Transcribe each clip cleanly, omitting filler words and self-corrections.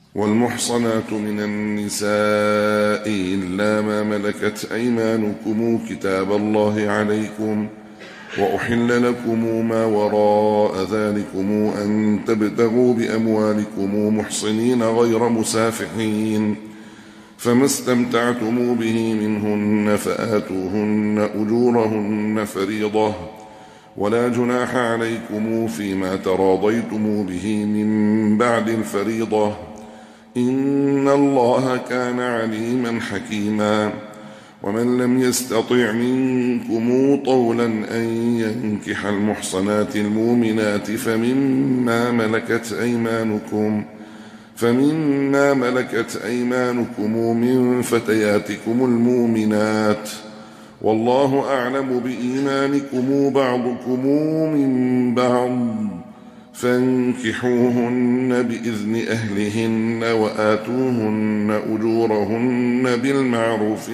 والمحصنات من النساء إلا ما ملكت أيمانكم كتاب الله عليكم، وأحل لكم ما وراء ذلكم أن تبتغوا بأموالكم محصنين غير مسافحين، فما استمتعتم به منهن فآتوهن أجورهن فريضة، ولا جناح عليكم فيما تراضيتم به من بعد الفريضة، إن الله كان عليما حكيما. ومن لم يستطع منكم طولا أن ينكح المحصنات المؤمنات فمما ملكت أيمانكم من فتياتكم المؤمنات، والله أعلم بإيمانكم بعضكم من بعض، فانكحوهن بإذن أهلهن وآتوهن أجورهن بالمعروف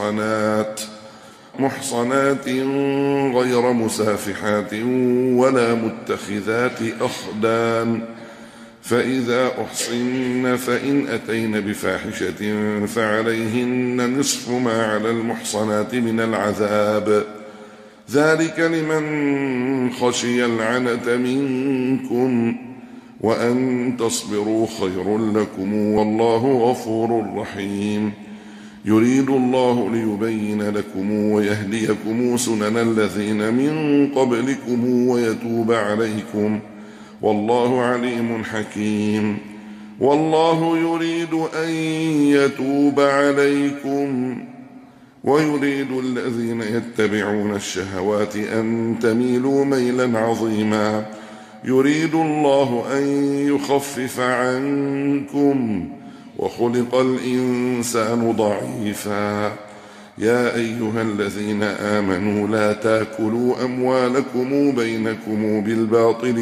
محصنات غير مسافحات ولا متخذات أخدان، فإذا أحصن فإن أتين بفاحشة فعليهن نصف ما على المحصنات من العذاب، ذلك لمن خشي العنة منكم، وأن تصبروا خير لكم، والله غفور رحيم. يريد الله ليبين لكم ويهديكم سنن الذين من قبلكم ويتوب عليكم، والله عليم حكيم. والله يريد أن يتوب عليكم ويريد الذين يتبعون الشهوات أن تميلوا ميلا عظيما، يريد الله أن يخفف عنكم، وخلق الإنسان ضعيفا. يا أيها الذين آمنوا لا تاكلوا أموالكم بينكم بالباطل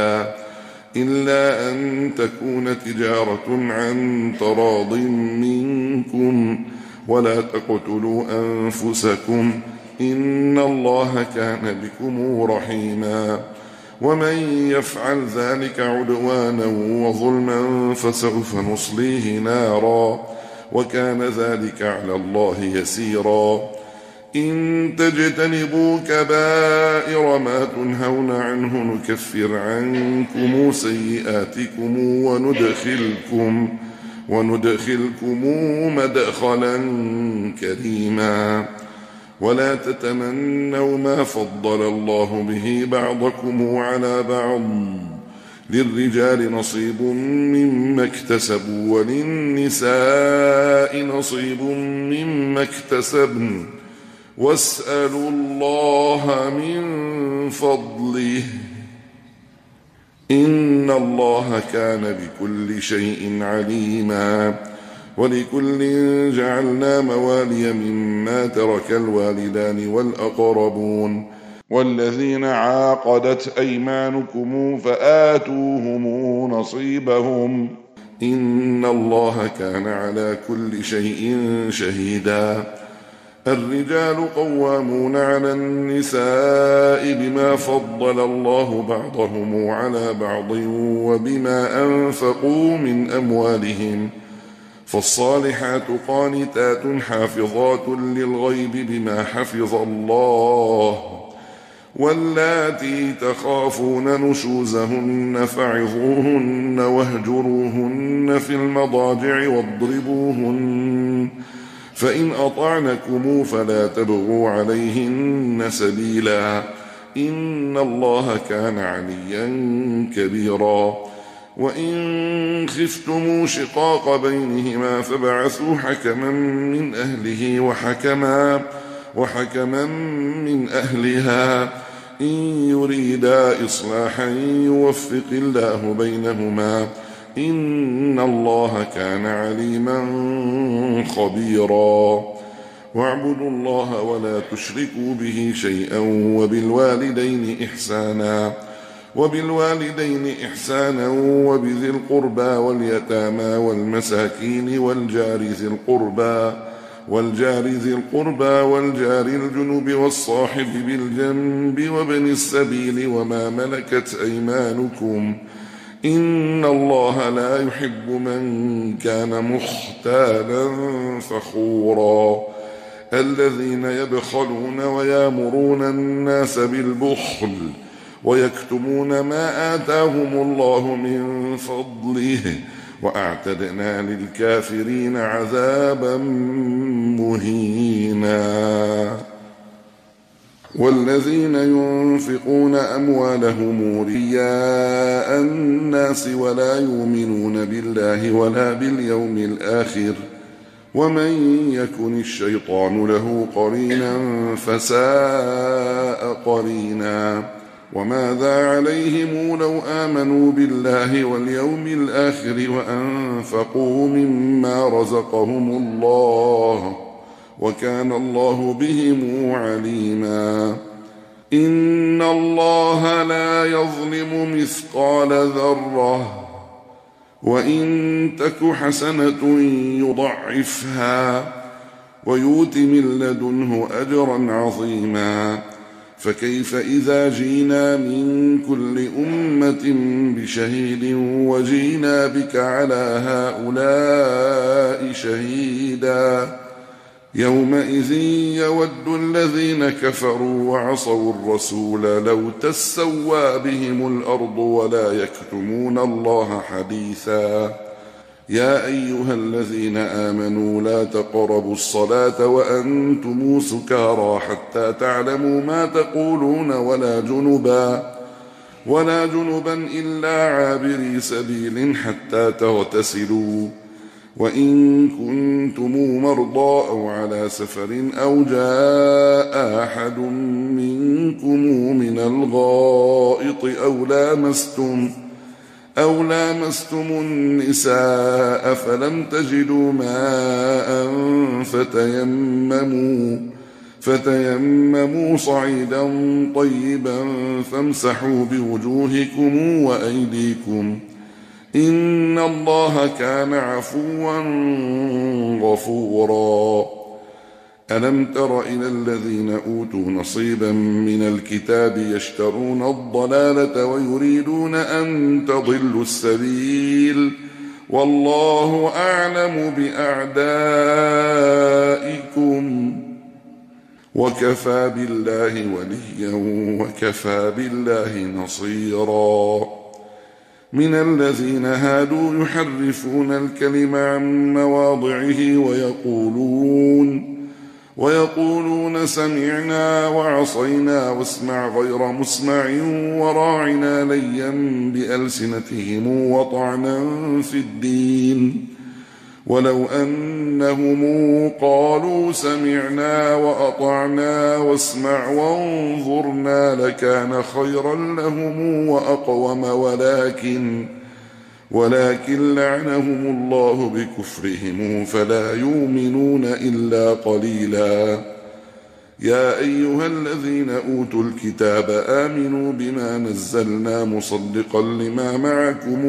إلا أن تكون تجارة عن تراض منكم، ولا تقتلوا أنفسكم، إن الله كان بكم رحيما. ومن يفعل ذلك عدوانا وظلما فسوف نصليه نارا، وكان ذلك على الله يسيرا. إن تجتنبوا كبائر ما تنهون عنه نكفر عنكم سيئاتكم وندخلكم مدخلا كريما. ولا تتمنوا ما فضل الله به بعضكم على بعض، للرجال نصيب مما اكتسبوا وللنساء نصيب مما اكتسبن، واسألوا الله من فضله، إن الله كان بكل شيء عليما. ولكل جعلنا موالي مما ترك الوالدان والأقربون والذين عاقدت أيمانكم فآتوهم نصيبهم، إن الله كان على كل شيء شهيدا. الرجال قوامون على النساء بما فضل الله بعضهم على بعض وبما أنفقوا من أموالهم، فالصالحات قانتات حافظات للغيب بما حفظ الله، واللاتي تخافون نشوزهن فعظوهن واهجروهن في المضاجع واضربوهن، فإن أطعنكم فلا تبغوا عليهن سبيلا، إن الله كان عليا كبيرا. وإن خفتم شقاق بينهما فبعثوا حكما من أهله وحكما من أهلها، إن يريدا إصلاحا يوفق الله بينهما، إن الله كان عليما خبيرا. واعبدوا الله ولا تشركوا به شيئا وبالوالدين إحسانا وبذي القربى واليتامى والمساكين والجار ذي القربى والجار الجنب والصاحب بالجنب وابن السبيل وما ملكت أيمانكم، إن الله لا يحب من كان مختالا فخورا الذين يبخلون ويامرون الناس بالبخل ويكتمون ما آتاهم الله من فضله وأعتدنا للكافرين عذابا مهينا والذين ينفقون أموالهم رياء الناس ولا يؤمنون بالله ولا باليوم الآخر ومن يكن الشيطان له قرينا فساء قرينا وماذا عليهم لو آمنوا بالله واليوم الآخر وأنفقوا مما رزقهم الله وكان الله بهم عليما إن الله لا يظلم مثقال ذرة وإن تك حسنة يضعفها ويؤت من لدنه أجرا عظيما فكيف إذا جينا من كل أمة بشهيد وجينا بك على هؤلاء شهيدا يومئذ يود الذين كفروا وعصوا الرسول لو تسوى بهم الأرض ولا يكتمون الله حديثا يا أيها الذين آمنوا لا تقربوا الصلاة وأنتم سكارى حتى تعلموا ما تقولون ولا جنبا إلا عابري سبيل حتى تغتسلوا وإن كنتم مرضى أو على سفر أو جاء أحد منكم من الغائط أو لامستم النساء فلم تجدوا ماء فتيمموا صعيدا طيبا فامسحوا بوجوهكم وأيديكم إن الله كان عفوا غفورا ألم تر إلى الذين أوتوا نصيبا من الكتاب يشترون الضلالة ويريدون أن تضلوا السبيل والله أعلم بأعدائكم وكفى بالله وليا وكفى بالله نصيرا من الذين هادوا يحرفون الكلم عن مواضعه ويقولون سمعنا وعصينا واسمع غير مسمع وراعنا ليا بألسنتهم وطعنا في الدين ولو أنهم قالوا سمعنا وأطعنا واسمع وانظرنا لكان خيرا لهم وأقوم ولكن لعنهم الله بكفرهم فلا يؤمنون إلا قليلا يا أيها الذين أوتوا الكتاب آمنوا بما نزلنا مصدقا لما معكم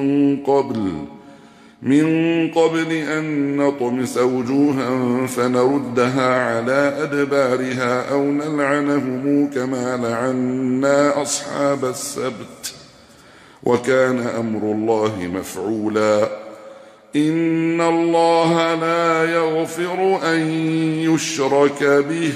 من قبل أن نطمس وجوها فنردها على أدبارها أو نلعنهم كما لعنا أصحاب السبت وكان أمر الله مفعولا إن الله لا يغفر أن يشرك به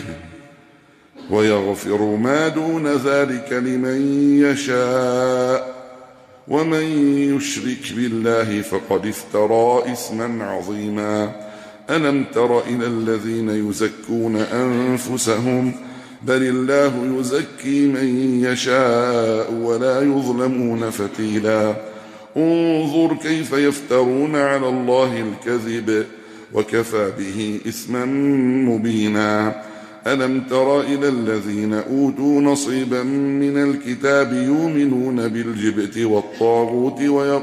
ويغفر ما دون ذلك لمن يشاء ومن يشرك بالله فقد افترى إثما عظيما ألم تر إلى الذين يزكون أنفسهم بل الله يزكي من يشاء ولا يظلمون فتيلا انظر كيف يفترون على الله الكذب وكفى به إثما مبينا ألم تر إلى الذين أوتوا نصيبا من الكتاب يؤمنون بالجبت والطاغوت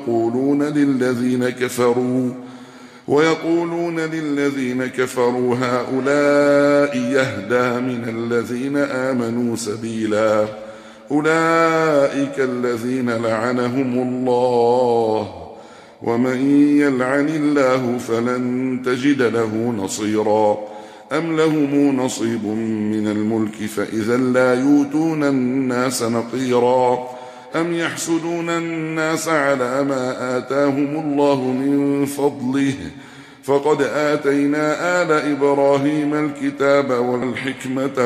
ويقولون للذين كفروا هؤلاء يهدى من الذين آمنوا سبيلا أولئك الذين لعنهم الله ومن يلعن الله فلن تجد له نصيرا أم لهم نصيب من الملك فإذا لا يؤتون الناس نقيرا أم يحسدون الناس على ما آتاهم الله من فضله فقد آتينا آل إبراهيم الكتاب والحكمة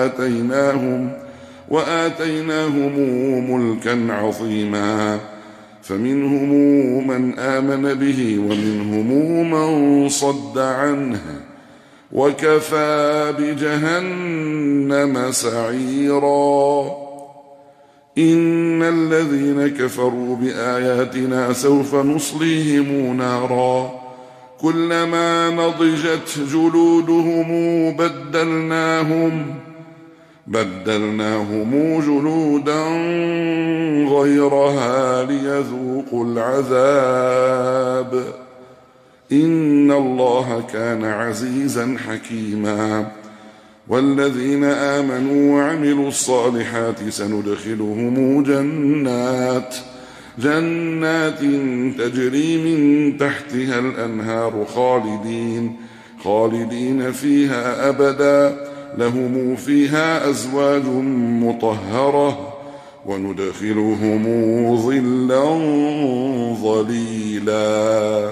وآتيناهم ملكا عظيما فمنهم من آمن به ومنهم من صد عنه وكفى بجهنم سعيرا إن الذين كفروا بآياتنا سوف نصليهم نارا كلما نضجت جلودهم بدلناهم جلودا غيرها ليذوقوا العذاب إن الله كان عزيزا حكيما والذين آمنوا وعملوا الصالحات سندخلهم جنات تجري من تحتها الأنهار خالدين فيها أبدا لهم فيها أزواج مطهرة وندخلهم ظلا ظليلا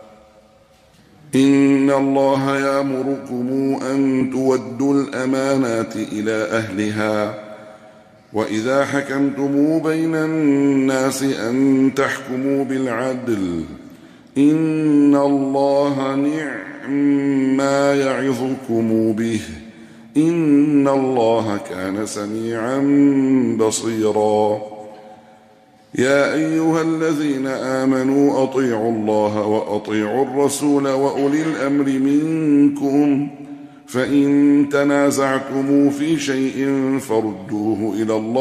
إن الله يأمركم أن تودوا الأمانات إلى أهلها وإذا حكمتم بين الناس أن تحكموا بالعدل إن الله نعم ما يعظكم به إن الله كان سميعا بصيرا يا أيها الذين آمنوا أطيعوا الله وأطيعوا الرسول وأولي الأمر منكم فإن تنازعتم في شيء فردوه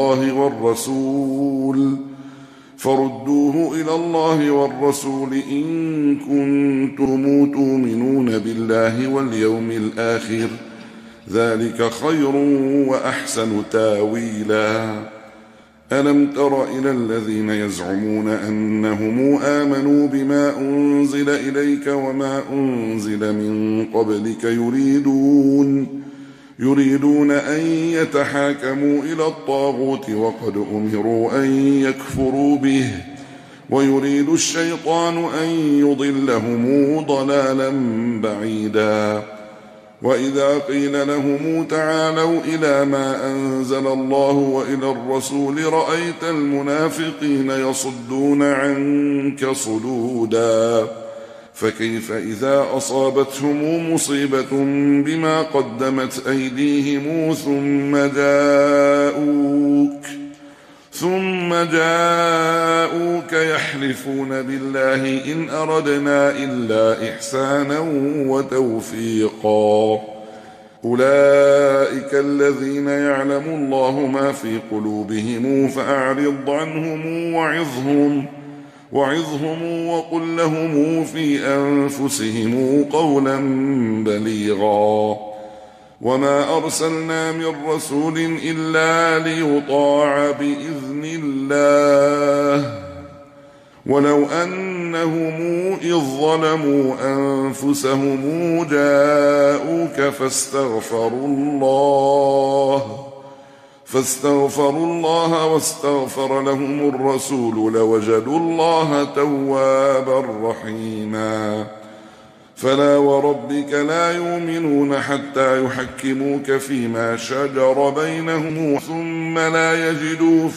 إلى الله والرسول إن كنتم تؤمنون بالله واليوم الآخر ذلك خير وأحسن تاويلا ألم تر إلى الذين يزعمون أنهم آمنوا بما أنزل إليك وما أنزل من قبلك يريدون أن يتحاكموا إلى الطاغوت وقد أمروا أن يكفروا به ويريد الشيطان أن يضلهم ضلالا بعيدا وإذا قيل لهم تعالوا إلى ما أنزل الله وإلى الرسول رأيت المنافقين يصدون عنك صدودا فكيف إذا أصابتهم مصيبة بما قدمت أيديهم ثم جاءوك يحلفون بالله إن أردنا إلا إحسانا وتوفيقا أولئك الذين يعلم الله ما في قلوبهم فأعرض عنهم وعظهم وقل لهم في أنفسهم قولا بليغا وما أرسلنا من رسول إلا ليطاع بإذن الله ولو أنهم إذ ظلموا أنفسهم جاءوك فاستغفروا الله واستغفر لهم الرسول لوجدوا الله توابا رحيما فلا وربك لا يؤمنون حتى يحكموك فيما شجر بينهم ثم لا يجدوا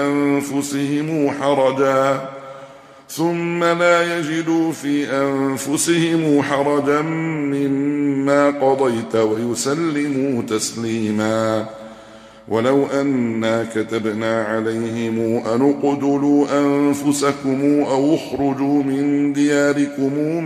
في أنفسهم حرجا مما قضيت ويسلموا تسليما ولو أنا كتبنا عليهم أن اقتلوا أنفسكم أو اخرجوا من دياركم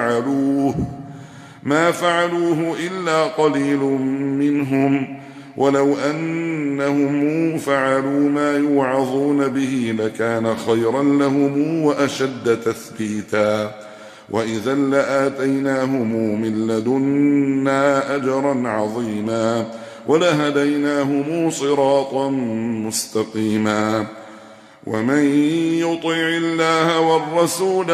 ما فعلوه إلا قليل منهم ولو أنهم فعلوا ما يوعظون به لكان خيرا لهم وأشد تثبيتا وإذا لآتيناهم من لدنا أجرا عظيما ولهديناهم صراطا مستقيما ومن يطع الله والرسول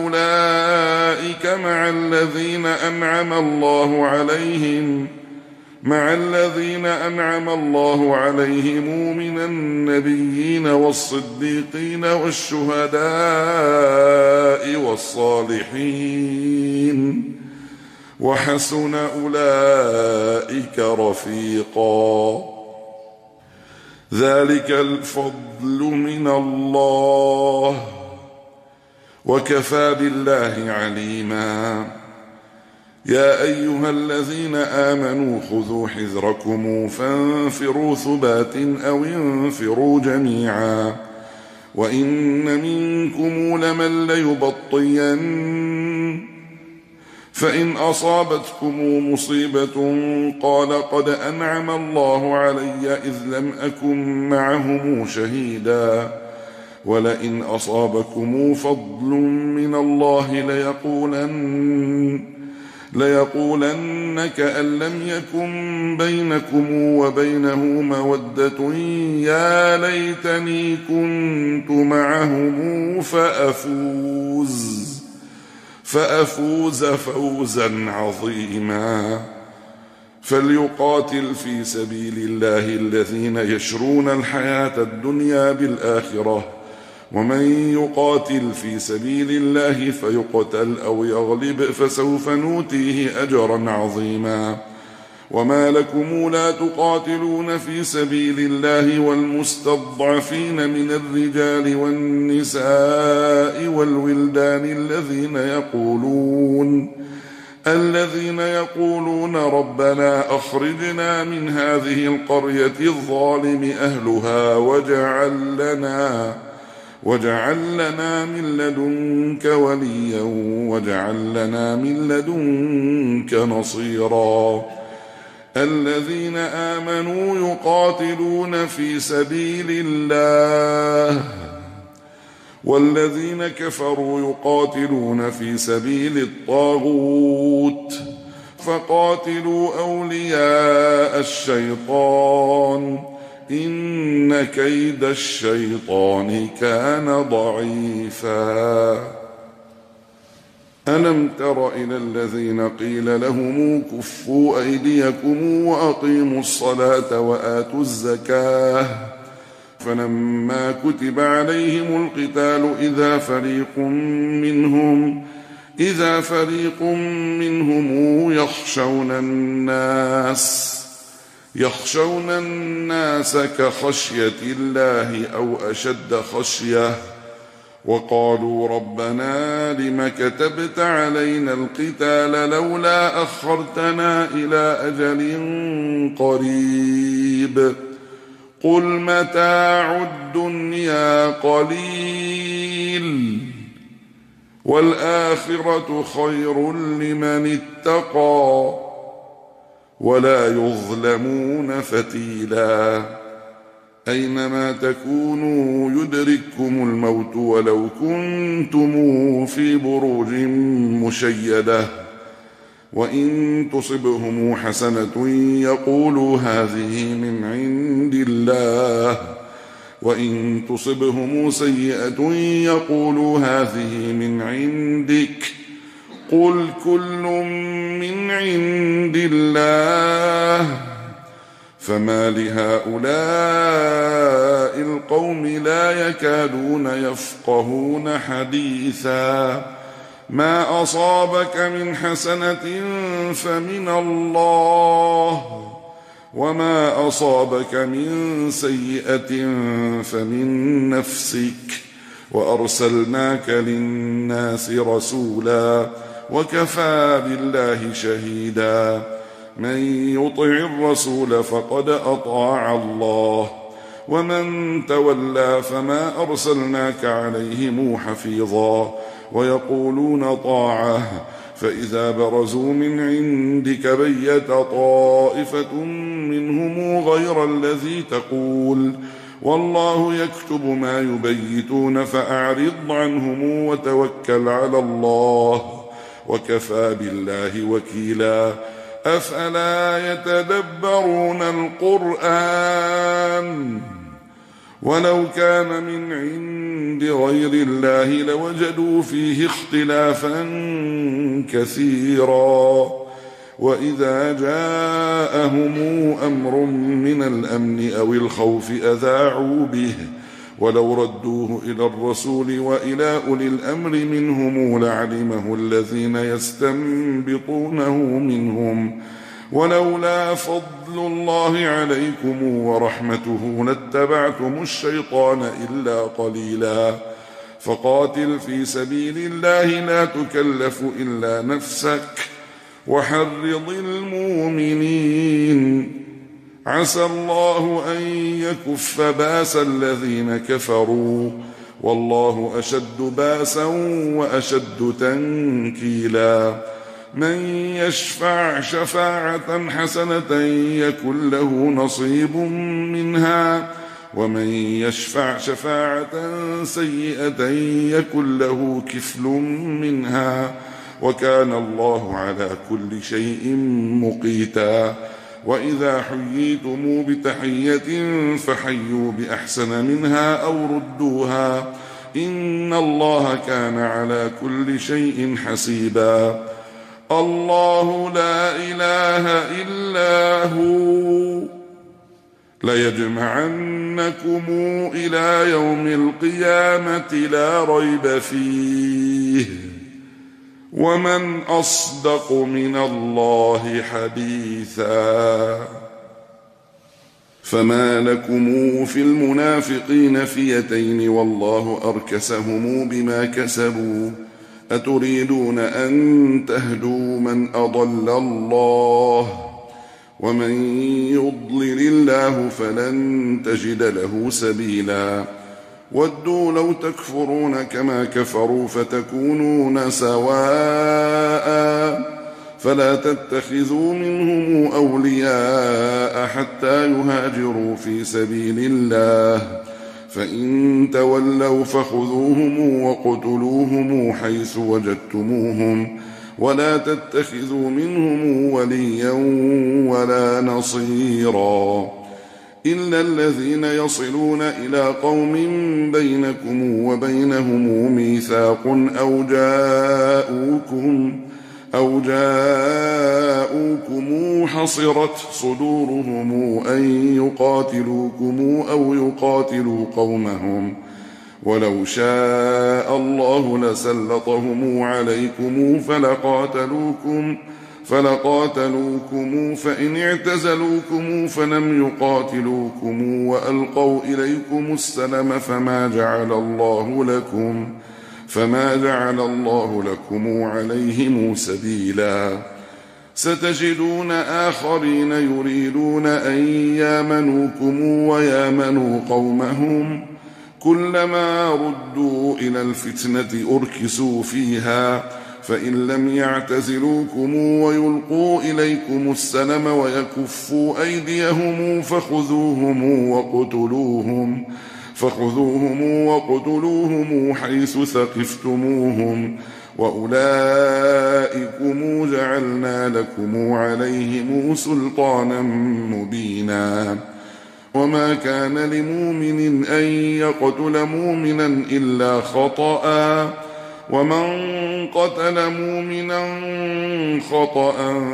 فأولئك مع الذين أنعم الله عليهم مع الذين أنعم الله عليهم من النبيين والصديقين والشهداء والصالحين وحسن أولئك رفيقا. ذلك الفضل من الله وكفى بالله عليما. يا أيها الذين آمنوا خذوا حذركم فانفروا ثبات أو انفروا جميعا وإن منكم لمن ليبطين فإن أصابتكم مصيبة قال قد أنعم الله علي إذ لم أكن معهم شهيدا ولئن أصابكم فضل من الله ليقولن كأن لم يكن بينكم وبينه مودة يا ليتني كنت معهم فأفوز فوزا عظيما. فليقاتل في سبيل الله الذين يشرون الحياة الدنيا بالآخرة ومن يقاتل في سبيل الله فيقتل أو يغلب فسوف نؤتيه أجرا عظيما. وما لكم لا تقاتلون في سبيل الله والمستضعفين من الرجال والنساء والولدان الذين يقولون ربنا أخرجنا من هذه القرية الظالم أهلها واجعل لنا من لدنك وليا واجعل لنا من لدنك نصيرا. الذين آمنوا يقاتلون في سبيل الله والذين كفروا يقاتلون في سبيل الطاغوت فقاتلوا أولياء الشيطان إن كيد الشيطان كان ضعيفا. ألم تر إلى الذين قيل لهم كفوا أيديكم وأقيموا الصلاة وآتوا الزكاة فلما كتب عليهم القتال إذا فريق منهم يخشون الناس كخشية الله أو أشد خشية وقالوا ربنا لم كتبت علينا القتال لولا أخرتنا إلى أجل قريب قل متاع الدنيا قليل والآخرة خير لمن اتقى ولا يظلمون فتيلا. أينما تكونوا يدرككم الموت ولو كنتم في بروج مشيدة وإن تصبهم حسنة يقولوا هذه من عند الله وإن تصبهم سيئة يقولوا هذه من عندك قل كل من عند الله فما لهؤلاء القوم لا يكادون يفقهون حديثا. ما أصابك من حسنة فمن الله وما أصابك من سيئة فمن نفسك وأرسلناك للناس رسولا وكفى بالله شهيدا. من يطع الرسول فقد أطاع الله ومن تولى فما أرسلناك عليهم حفيظا. ويقولون طاعة فإذا برزوا من عندك بيت طائفة منهم غير الذي تقول والله يكتب ما يبيتون فأعرض عنهم وتوكل على الله وكفى بالله وكيلا. أفلا يتدبرون القرآن ولو كان من عند غير الله لوجدوا فيه اختلافا كثيرا وإذا جاءهم أمر من الأمن أو الخوف أذاعوا به ولو ردوه إلى الرسول وإلى أولي الأمر منهم لعلمه الذين يستنبطونه منهم ولولا فضل الله عليكم ورحمته لاتبعتم الشيطان إلا قليلا فقاتل في سبيل الله لا تكلف إلا نفسك وحرض المؤمنين عسى الله أن يكف بأس الذين كفروا والله أشد بأسا وأشد تنكيلا من يشفع شفاعة حسنة يكن له نصيب منها ومن يشفع شفاعة سيئة يكن له كفل منها وكان الله على كل شيء مقيتا وإذا حييتم بتحية فحيوا بأحسن منها أو ردوها إن الله كان على كل شيء حسيبا الله لا إله إلا هو ليجمعنكم إلى يوم القيامة لا ريب فيه ومن أصدق من الله حديثا فما لكم في المنافقين فئتين والله أركسهم بما كسبوا أتريدون أن تهدوا من أضل الله ومن يضلل الله فلن تجد له سبيلا ودوا لو تكفرون كما كفروا فتكونون سواء فلا تتخذوا منهم أولياء حتى يهاجروا في سبيل الله فإن تولوا فخذوهم وقتلوهم حيث وجدتموهم ولا تتخذوا منهم وليا ولا نصيرا إلا الذين يصلون إلى قوم بينكم وبينهم ميثاق أو جاءوكم حصرت صدورهم أن يقاتلوكم أو يقاتلوا قومهم ولو شاء الله لسلطهم عليكم فلقاتلوكم فإن اعتزلوكم فلم يقاتلوكم وألقوا إليكم السلم فما جعل الله لكم عليهم سبيلا ستجدون آخرين يريدون أن يامنوكم ويامنوا قومهم كلما ردوا إلى الفتنة أركسوا فيها فإن لم يعتزلوكم ويلقوا إليكم السلم ويكفوا أيديهم فخذوهم وقتلوهم حيث ثقفتموهم وأولئكم جعلنا لكم عليهم سلطانا مبينا وما كان لمؤمن أن يقتل مؤمنا إلا خطأ ومن قتل مؤمنا خطأ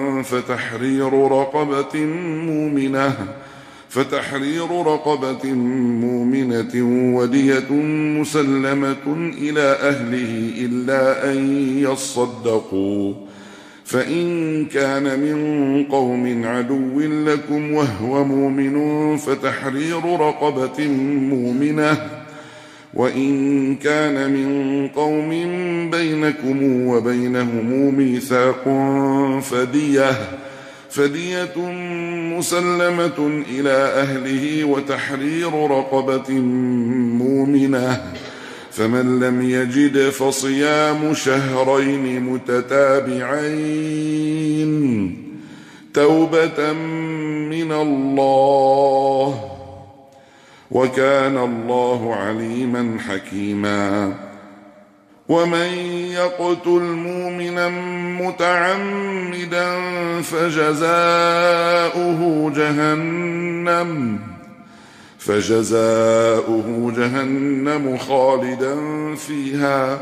فتحرير رقبة مؤمنة ودية مسلمة إلى أهله إلا أن يصدقوا فإن كان من قوم عدو لكم وهو مؤمن فتحرير رقبة مؤمنة وإن كان من قوم بينكم وبينهم ميثاق فدية مسلمة إلى أهله وتحرير رقبة مؤمنة فمن لم يجد فصيام شهرين متتابعين توبة من الله وكان الله عليما حكيما ومن يقتل مؤمنا متعمدا فجزاؤه جهنم خالدا فيها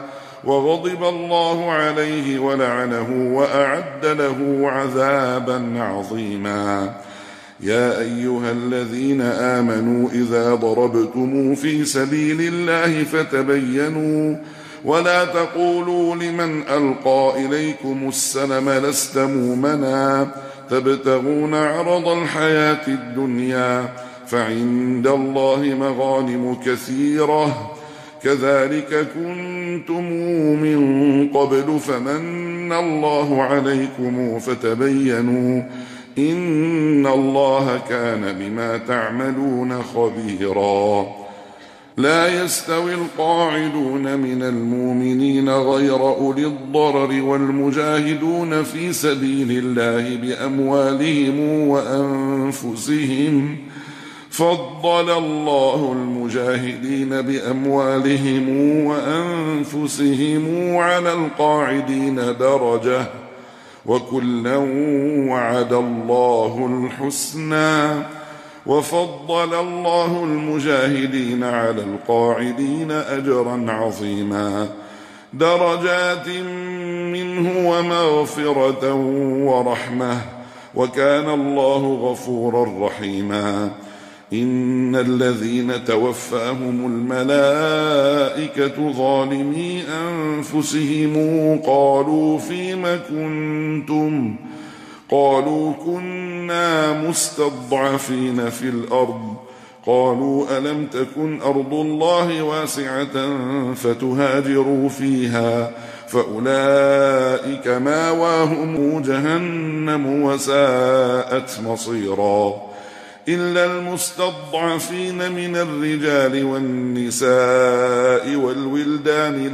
وغضب الله عليه ولعنه وأعد له عذابا عظيما. يا أيها الذين آمنوا إذا ضربتم في سبيل الله فتبينوا ولا تقولوا لمن ألقى إليكم السلم لست مؤمنا تبتغون عرض الحياة الدنيا فعند الله مغانم كثيرة كذلك كنتم من قبل فمن الله عليكم فتبينوا إن الله كان بما تعملون خبيرا. لا يستوي القاعدون من المؤمنين غير أولي الضرر والمجاهدون في سبيل الله بأموالهم وأنفسهم فضل الله المجاهدين بأموالهم وأنفسهم على القاعدين درجة وكلا وعد الله الحسنى وفضل الله المجاهدين على القاعدين أجرا عظيما درجات منه ومغفرة ورحمة وكان الله غفورا رحيما. إن الذين توفاهم الملائكة ظالمي أنفسهم قالوا فيم كنتم قالوا كنا مستضعفين في الأرض قالوا ألم تكن أرض الله واسعة فتهاجروا فيها فأولئك ماواهم جهنم وساءت مصيرا إلا المستضعفين من الرجال والنساء والولدان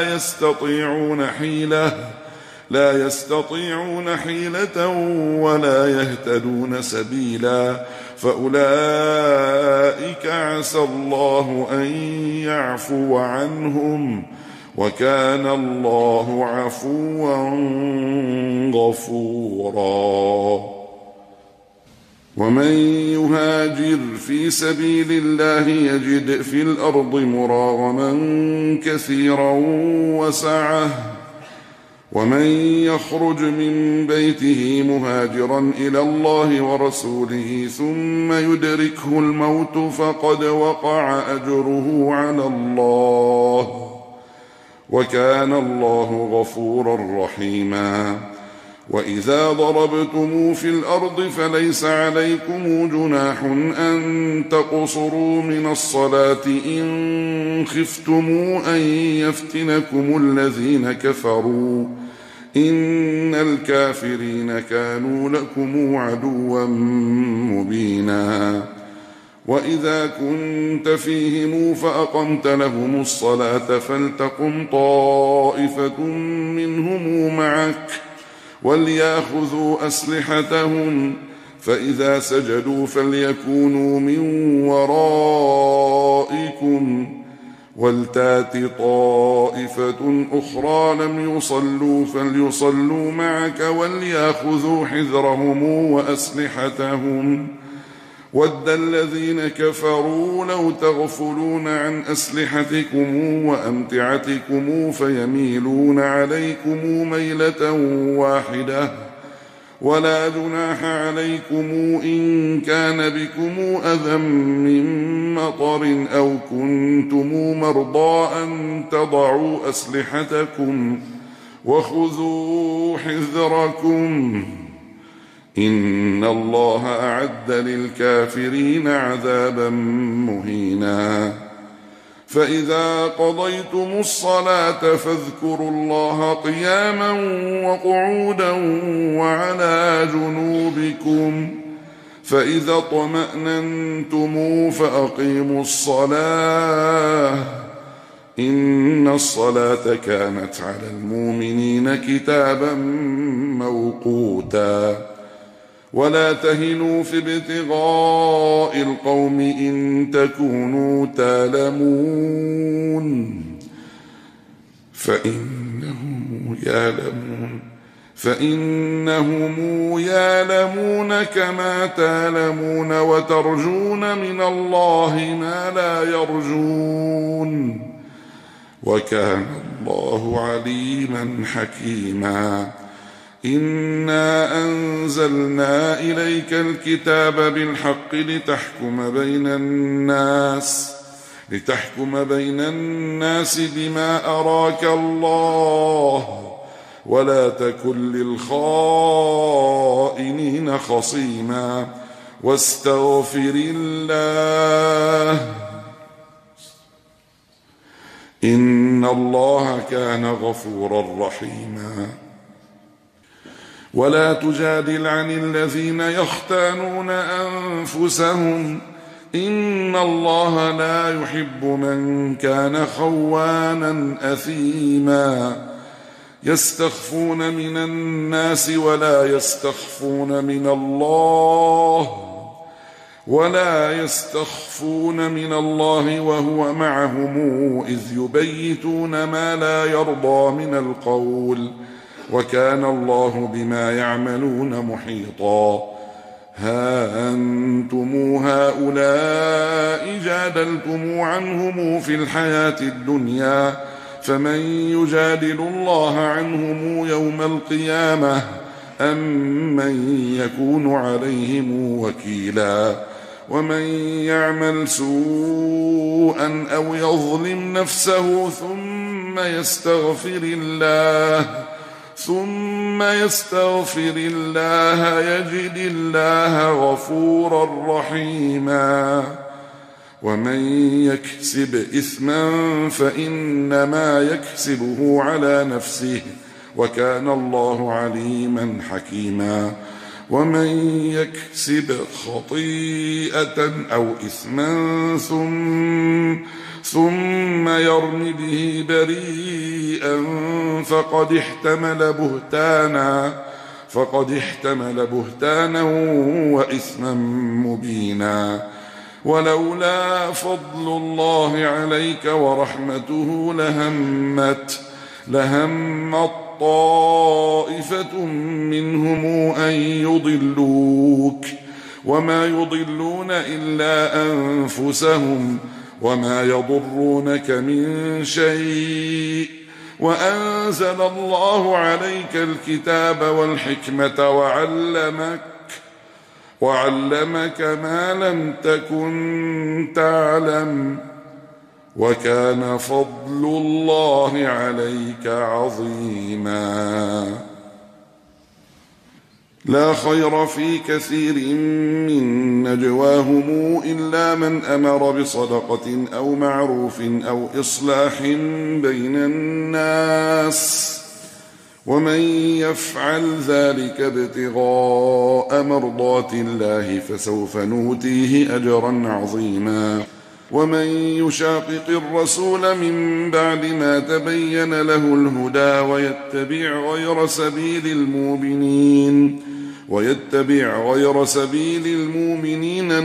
لا يستطيعون حيلة ولا يهتدون سبيلا فأولئك عسى الله أن يعفو عنهم وكان الله عفوا غفورا. ومن يهاجر في سبيل الله يجد في الأرض مراغما كثيرا وسعة ومن يخرج من بيته مهاجرا إلى الله ورسوله ثم يدركه الموت فقد وقع أجره على الله وكان الله غفورا رحيما. وإذا ضربتم في الأرض فليس عليكم جناح أن تقصروا من الصلاة إن خفتم أن يفتنكم الذين كفروا إن الكافرين كانوا لكم عدوا مبينا. وإذا كنت فيهم فأقمت لهم الصلاة فلتقم طائفة منهم معك وليأخذوا أسلحتهم فإذا سجدوا فليكونوا من ورائكم ولتات طائفة أخرى لم يصلوا فليصلوا معك وليأخذوا حذرهم وأسلحتهم ود الذين كفروا لو تغفلون عن أسلحتكم وأمتعتكم فيميلون عليكم ميلة واحدة ولا جناح عليكم إن كان بكم أذى من مطر أو كنتم مرضى أن تضعوا أسلحتكم وخذوا حذركم إن الله أعد للكافرين عذابا مهينا. فإذا قضيتم الصلاة فاذكروا الله قياما وقعودا وعلى جنوبكم فإذا اطمأننتم فأقيموا الصلاة إن الصلاة كانت على المؤمنين كتابا موقوتا. ولا تهنوا في ابتغاء القوم إن تكونوا تعلمون فإنهم يعلمون كما تعلمون وترجون من الله ما لا يرجون وكان الله عليما حكيما. إنا أنزلنا إليك الكتاب بالحق لتحكم بين الناس بما أراك الله، ولا تكن للخائنين خصيما، واستغفر الله إن الله كان غفورا رحيما. ولا تجادل عن الذين يختانون أنفسهم، إن الله لا يحب من كان خوانا أثيما. يستخفون من الناس ولا يستخفون من الله وهو معهم إذ يبيتون ما لا يرضى من القول، وكان الله بما يعملون محيطا. ها أنتم هؤلاء جادلتم عنهم في الحياة الدنيا، فمن يجادل الله عنهم يوم القيامة أم من يكون عليهم وكيلا. ومن يعمل سوءا أو يظلم نفسه ثم يستغفر الله يجد الله غفورا رحيما. ومن يكسب إثما فإنما يكسبه على نفسه، وكان الله عليما حكيما. ومن يكسب خطيئة أو إثما ثم يرم به بريئا فقد احتمل بهتانا وإثما مبينا. ولولا فضل الله عليك ورحمته لهمت طائفة منهم أن يضلوك، وما يضلون إلا أنفسهم، وما يضرونك من شيء. وأنزل الله عليك الكتاب والحكمة وعلمك ما لم تكن تعلم، وكان فضل الله عليك عظيما. لا خير في كثير من نجواهم إلا من أمر بصدقة أو معروف أو إصلاح بين الناس، ومن يفعل ذلك ابتغاء مرضات الله فسوف نؤتيه أجرا عظيما. ومن يشاقق الرسول من بعد ما تبين له الهدى ويتبع غير سبيل المؤمنين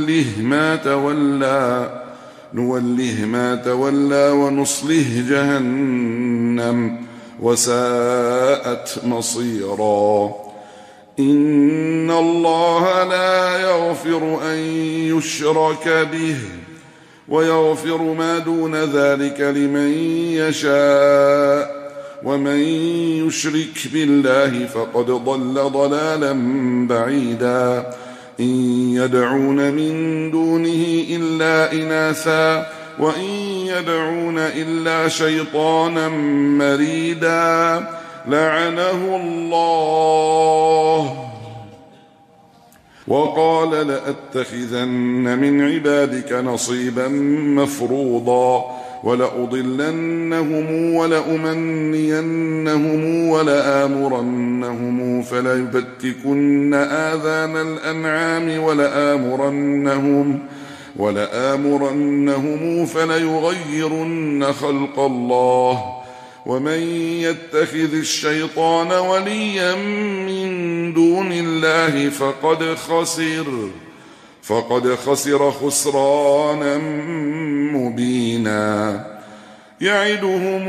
نوله ما تولى ونصله جهنم وساءت مصيرا. إن الله لا يغفر أن يشرك به ويغفر ما دون ذلك لمن يشاء، ومن يشرك بالله فقد ضل ضلالا بعيدا. إن يدعون من دونه إلا إناثا وإن يدعون إلا شيطانا مريدا لعنه الله. وقال لأتخذن من عبادك نصيبا مفروضا ولأضلنهم ولأمنينهم ولآمرنهم فليبتكن آذان الأنعام ولآمرنهم فليغيرن خلق الله. ومن يتخذ الشيطان وليا من دون الله فقد خسر خسرانا مبينا. يعدهم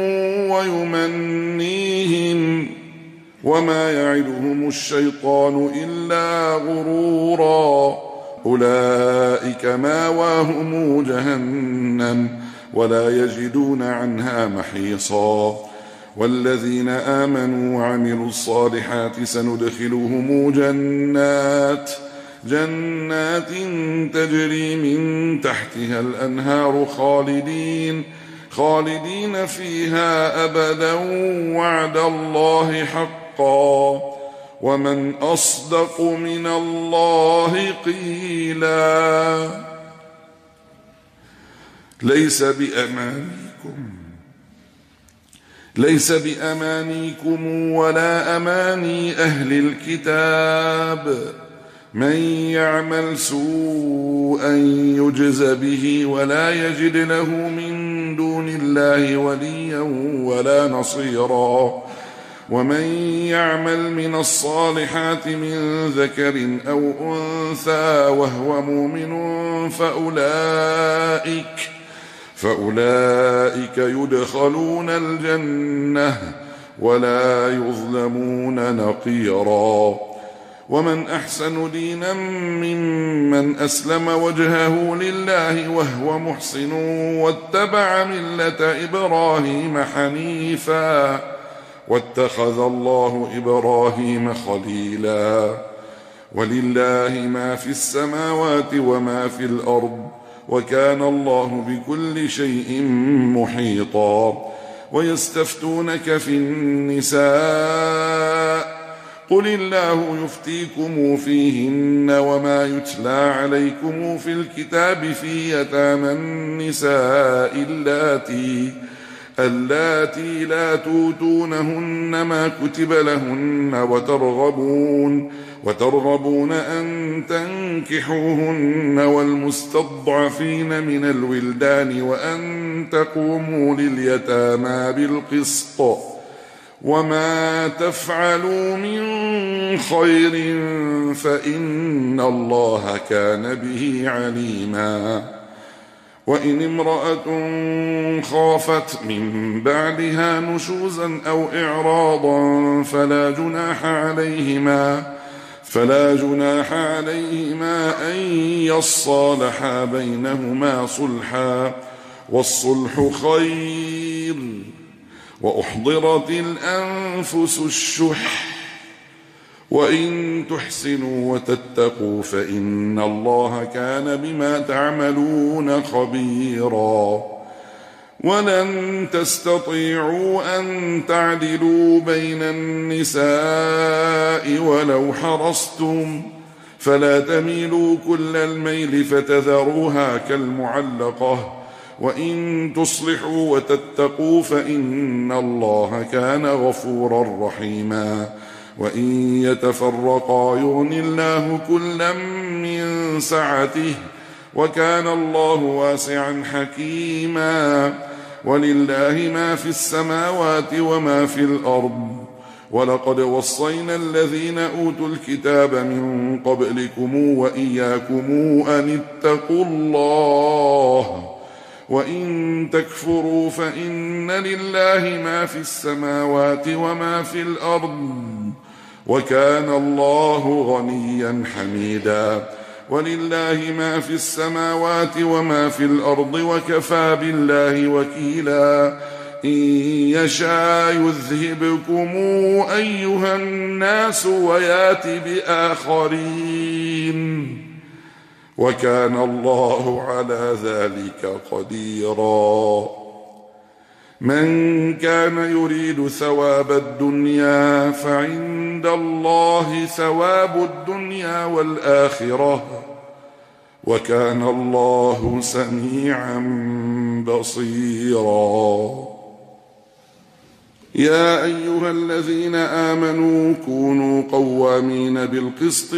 ويمنيهم وما يعدهم الشيطان إلا غرورا. أولئك ماواهم جهنم ولا يجدون عنها محيصا. والذين آمنوا وعملوا الصالحات سندخلهم جنات تجري من تحتها الأنهار خالدين فيها أبدا وعد الله حقا ومن أصدق من الله قيلا. ليس بأمانيكم ولا أماني أهل الكتاب من يعمل سوءا يجز به ولا يجد له من دون الله وليا ولا نصيرا. ومن يعمل من الصالحات من ذكر أو أنثى وهو مؤمن فأولئك يدخلون الجنة ولا يظلمون نقيرا. ومن أحسن دينا ممن أسلم وجهه لله وهو محسن واتبع ملة إبراهيم حنيفا واتخذ الله إبراهيم خليلا. ولله ما في السماوات وما في الأرض وكان الله بكل شيء محيطا. ويستفتونك في النساء قل الله يفتيكم فيهن وما يتلى عليكم في الكتاب في يتامى النساء اللاتي لا توتونهن ما كتب لهن وترغبون أن تنكحوهن والمستضعفين من الولدان وأن تقوموا لليتامى بالقسط وما تفعلوا من خير فإن الله كان به عليما. وإن امرأة خافت من بعدها نشوزا أو إعراضا فلا جناح عليهما أن يصالحا بينهما صلحا والصلح خير. وأحضرت الأنفس الشح وإن تحسنوا وتتقوا فإن الله كان بما تعملون خبيرا. ولن تستطيعوا أن تعدلوا بين النساء ولو حرصتم فلا تميلوا كل الميل فتذروها كالمعلقة وإن تصلحوا وتتقوا فإن الله كان غفورا رحيما. وإن يتفرقا يغن الله كلا من سعته وكان الله واسعا حكيما. ولله ما في السماوات وما في الأرض ولقد وصينا الذين أوتوا الكتاب من قبلكم وإياكم أن اتقوا الله وإن تكفروا فإن لله ما في السماوات وما في الأرض وكان الله غنيا حميدا. ولله ما في السماوات وما في الأرض وكفى بالله وكيلا. إن يشاء يذهبكم أيها الناس ويات بآخرين وكان الله على ذلك قديرا. من كان يريد ثواب الدنيا فعند الله ثواب الدنيا والآخرة وكان الله سميعا بصيرا. يا أيها الذين آمنوا كونوا قوامين بالقسط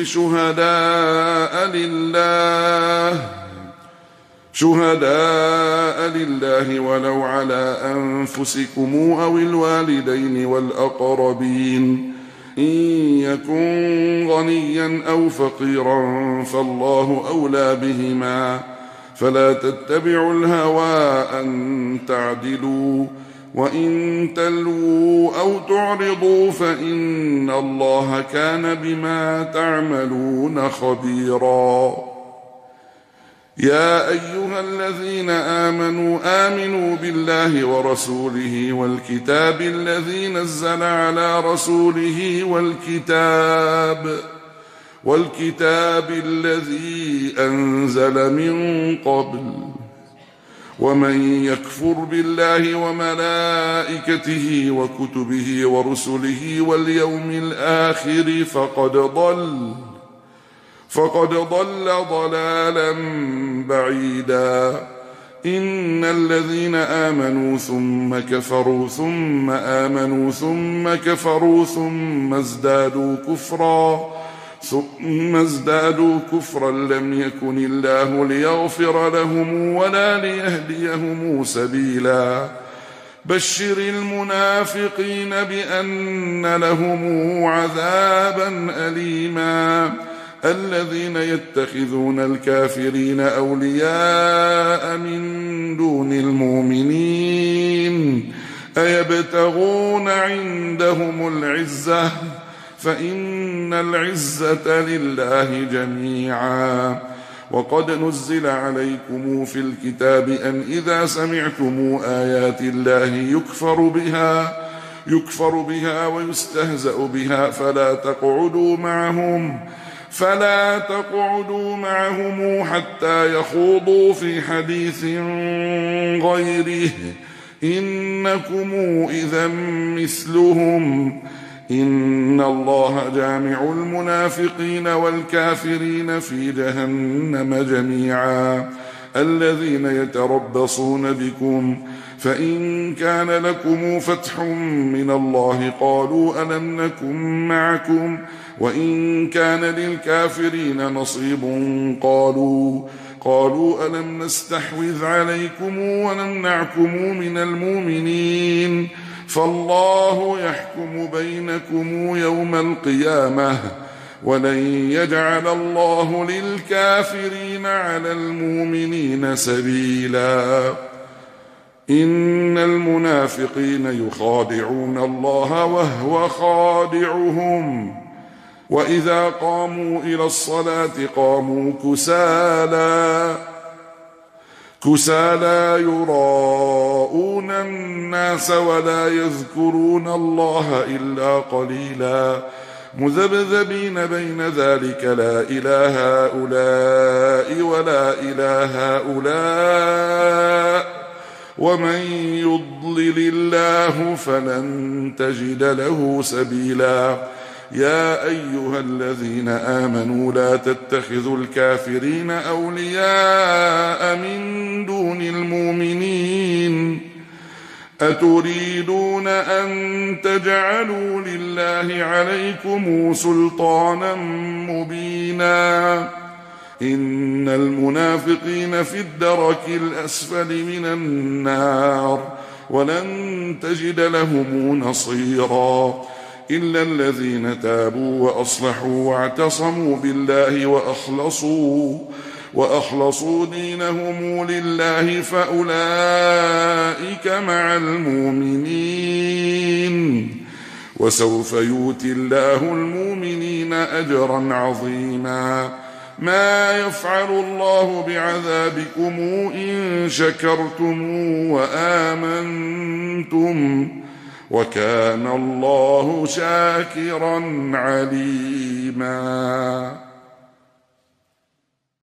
شهداء لله ولو على أنفسكم أو الوالدين والأقربين إن يكن غنيا أو فقيرا فالله أولى بهما فلا تتبعوا الهوى أن تعدلوا وإن تلووا أو تعرضوا فإن الله كان بما تعملون خبيرا. يا أيها الذين آمنوا بالله ورسوله والكتاب الذي نزل على رسوله والكتاب الذي أنزل من قبل ومن يكفر بالله وملائكته وكتبه ورسله واليوم الآخر فقد ضل ضلالا بعيدا. إن الذين آمنوا ثم كفروا ثم آمنوا ثم كفروا ثم ازدادوا كفرا لم يكن الله ليغفر لهم ولا ليهديهم سبيلا. بشر المنافقين بأن لهم عذابا أليما. الذين يتخذون الكافرين أولياء من دون المؤمنين أيبتغون عندهم العزة فإن العزة لله جميعا. وقد نزل عليكم في الكتاب أن إذا سمعتم آيات الله يكفر بها ويستهزأ بها فلا تقعدوا معهم حتى يخوضوا في حديث غيره إنكم إذا مثلهم. إن الله جامع المنافقين والكافرين في جهنم جميعا. الذين يتربصون بكم فإن كان لكم فتح من الله قالوا ألم نكن معكم وإن كان للكافرين نصيب قالوا ألم نستحوذ عليكم ونمنعكم من المؤمنين فالله يحكم بينكم يوم القيامة ولن يجعل الله للكافرين على المؤمنين سبيلا. إن المنافقين يخادعون الله وهو خادعهم وإذا قاموا إلى الصلاة قاموا كسالى يراءون الناس ولا يذكرون الله إلا قليلا مذبذبين بين ذلك لا إله هؤلاء ولا إله هؤلاء ومن يضلل الله فلن تجد له سبيلا. يا أيها الذين آمنوا لا تتخذوا الكافرين أولياء من دون المؤمنين أتريدون أن تجعلوا لله عليكم سلطانا مبينا. إن المنافقين في الدرك الأسفل من النار ولن تجد لهم نصيرا إلا الذين تابوا وأصلحوا واعتصموا بالله وأخلصوا دينهم لله فأولئك مع المؤمنين وسوف يؤتي الله المؤمنين أجرا عظيما. ما يفعل الله بعذابكم إن شكرتم وآمنتم وكان الله شاكرا عليما.